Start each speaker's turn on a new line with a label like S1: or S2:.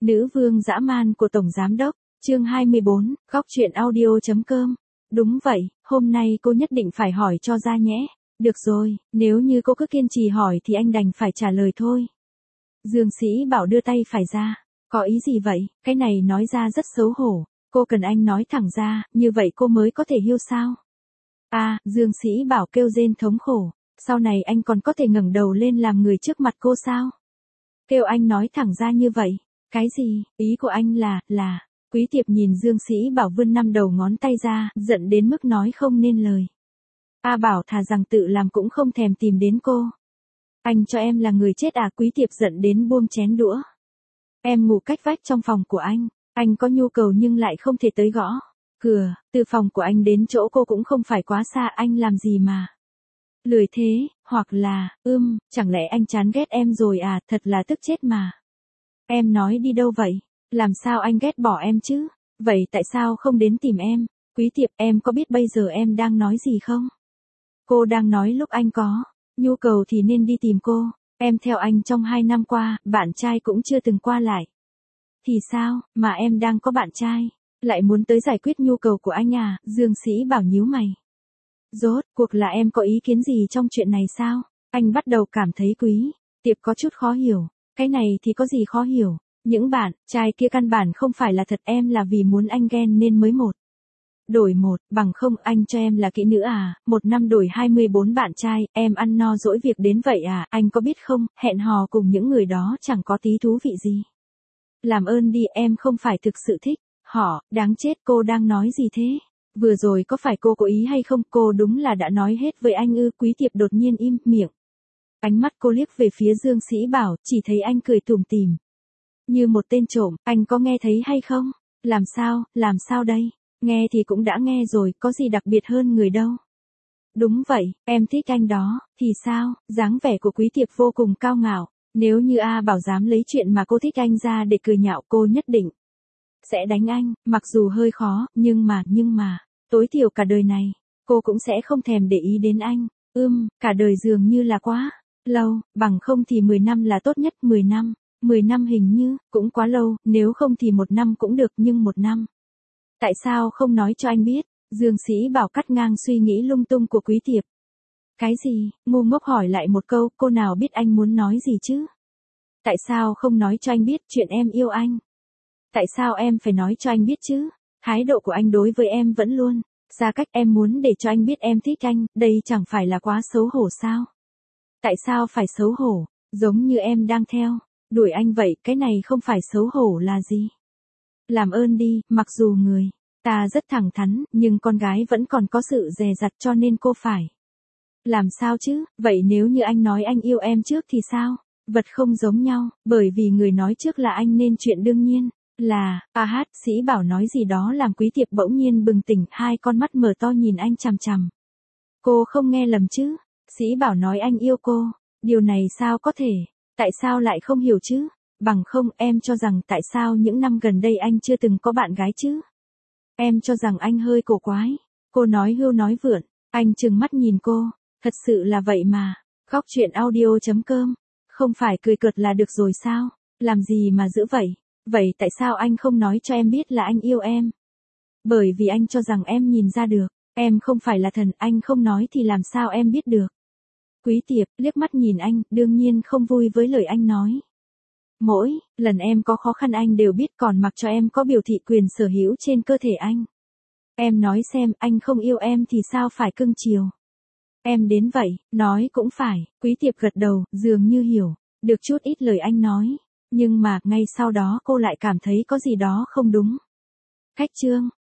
S1: Nữ vương dã man của Tổng Giám Đốc, chương 24, góc truyện audio.com. Đúng vậy, hôm nay cô nhất định phải hỏi cho ra nhé. Được rồi, nếu như cô cứ kiên trì hỏi thì anh đành phải trả lời thôi. Dương Sĩ Bảo đưa tay phải ra. Có ý gì vậy, cái này nói ra rất xấu hổ. Cô cần anh nói thẳng ra, như vậy cô mới có thể hiểu sao? À, Dương Sĩ Bảo kêu rên thống khổ. Sau này anh còn có thể ngẩng đầu lên làm người trước mặt cô sao? Kêu anh nói thẳng ra như vậy. Cái gì, ý của anh là, Quý Tiệp nhìn Dương Sĩ Bảo vươn 5 đầu ngón tay ra, giận đến mức nói không nên lời. A Bảo thà rằng tự làm cũng không thèm tìm đến cô. Anh cho em là người chết à? Quý Tiệp giận đến buông chén đũa. Em ngủ cách vách trong phòng của anh có nhu cầu nhưng lại không thể tới gõ cửa, từ phòng của anh đến chỗ cô cũng không phải quá xa, anh làm gì mà lười thế, hoặc là, chẳng lẽ anh chán ghét em rồi à? Thật là tức chết mà. Em nói đi đâu vậy? Làm sao anh ghét bỏ em chứ? Vậy tại sao không đến tìm em? Quý Tiệp, em có biết bây giờ em đang nói gì không? Cô đang nói lúc anh có nhu cầu thì nên đi tìm cô. Em theo anh trong 2 năm qua, bạn trai cũng chưa từng qua lại. Thì sao, mà em đang có bạn trai, lại muốn tới giải quyết nhu cầu của anh à? Dương Sĩ Bảo nhíu mày. Rốt cuộc là em có ý kiến gì trong chuyện này sao? Anh bắt đầu cảm thấy Quý Tiệp có chút khó hiểu. Cái này thì có gì khó hiểu? Những bạn trai kia căn bản không phải là thật, em là vì muốn anh ghen nên mới đổi một, bằng không anh cho em là kỹ nữ à? 1 năm đổi 24 bạn trai, em ăn no dỗi việc đến vậy à? Anh có biết không, hẹn hò cùng những người đó chẳng có tí thú vị gì. Làm ơn đi, em không phải thực sự thích họ. Đáng chết, cô đang nói gì thế? Vừa rồi có phải cô cố ý hay không? Cô đúng là đã nói hết với anh ư? Quý Tiệp đột nhiên im miệng. Ánh mắt cô liếc về phía Dương Sĩ Bảo, chỉ thấy anh cười tủm tỉm như một tên trộm. Anh có nghe thấy hay không? Làm sao đây? Nghe thì cũng đã nghe rồi, có gì đặc biệt hơn người đâu. Đúng vậy, em thích anh đó, thì sao? Dáng vẻ của Quý Tiệp vô cùng cao ngạo. Nếu như A Bảo dám lấy chuyện mà cô thích anh ra để cười nhạo, cô nhất định sẽ đánh anh, mặc dù hơi khó, nhưng mà, tối thiểu cả đời này, cô cũng sẽ không thèm để ý đến anh. Cả đời dường như là quá lâu, bằng không thì 10 năm là tốt nhất. 10 năm hình như cũng quá lâu, nếu không thì 1 năm cũng được, nhưng 1 năm. Tại sao không nói cho anh biết? Dương Sĩ Bảo cắt ngang suy nghĩ lung tung của Quý Tiệp. Cái gì? Ngu ngốc hỏi lại một câu, cô nào biết anh muốn nói gì chứ? Tại sao không nói cho anh biết chuyện em yêu anh? Tại sao em phải nói cho anh biết chứ? Thái độ của anh đối với em vẫn luôn xa cách, em muốn để cho anh biết em thích anh, đây chẳng phải là quá xấu hổ sao? Tại sao phải xấu hổ? Giống như em đang theo đuổi anh vậy, cái này không phải xấu hổ là gì? Làm ơn đi, mặc dù người ta rất thẳng thắn, nhưng con gái vẫn còn có sự dè dặt, cho nên cô phải làm sao chứ? Vậy nếu như anh nói anh yêu em trước thì sao? Vật không giống nhau, bởi vì người nói trước là anh nên chuyện đương nhiên là, Sĩ Bảo nói gì đó làm Quý Tiệp bỗng nhiên bừng tỉnh, 2 con mắt mở to nhìn anh chằm chằm. Cô không nghe lầm chứ? Sĩ Bảo nói anh yêu cô, điều này sao có thể? Tại sao lại không hiểu chứ? Bằng không, em cho rằng tại sao những năm gần đây anh chưa từng có bạn gái chứ? Em cho rằng anh hơi cổ quái. Cô nói hưu nói vượn, anh trừng mắt nhìn cô. Thật sự là vậy mà. Góc truyện audio.com. Không phải cười cợt là được rồi sao? Làm gì mà giữ vậy? Vậy tại sao anh không nói cho em biết là anh yêu em? Bởi vì anh cho rằng em nhìn ra được. Em không phải là thần, anh không nói thì làm sao em biết được? Quý Tiệp liếc mắt nhìn anh, đương nhiên không vui với lời anh nói. Mỗi lần em có khó khăn anh đều biết, còn mặc cho em có biểu thị quyền sở hữu trên cơ thể anh. Em nói xem, anh không yêu em thì sao phải cưng chiều em đến vậy? Nói cũng phải. Quý Tiệp gật đầu, dường như hiểu được chút ít lời anh nói. Nhưng mà, ngay sau đó cô lại cảm thấy có gì đó không đúng. Khách trương,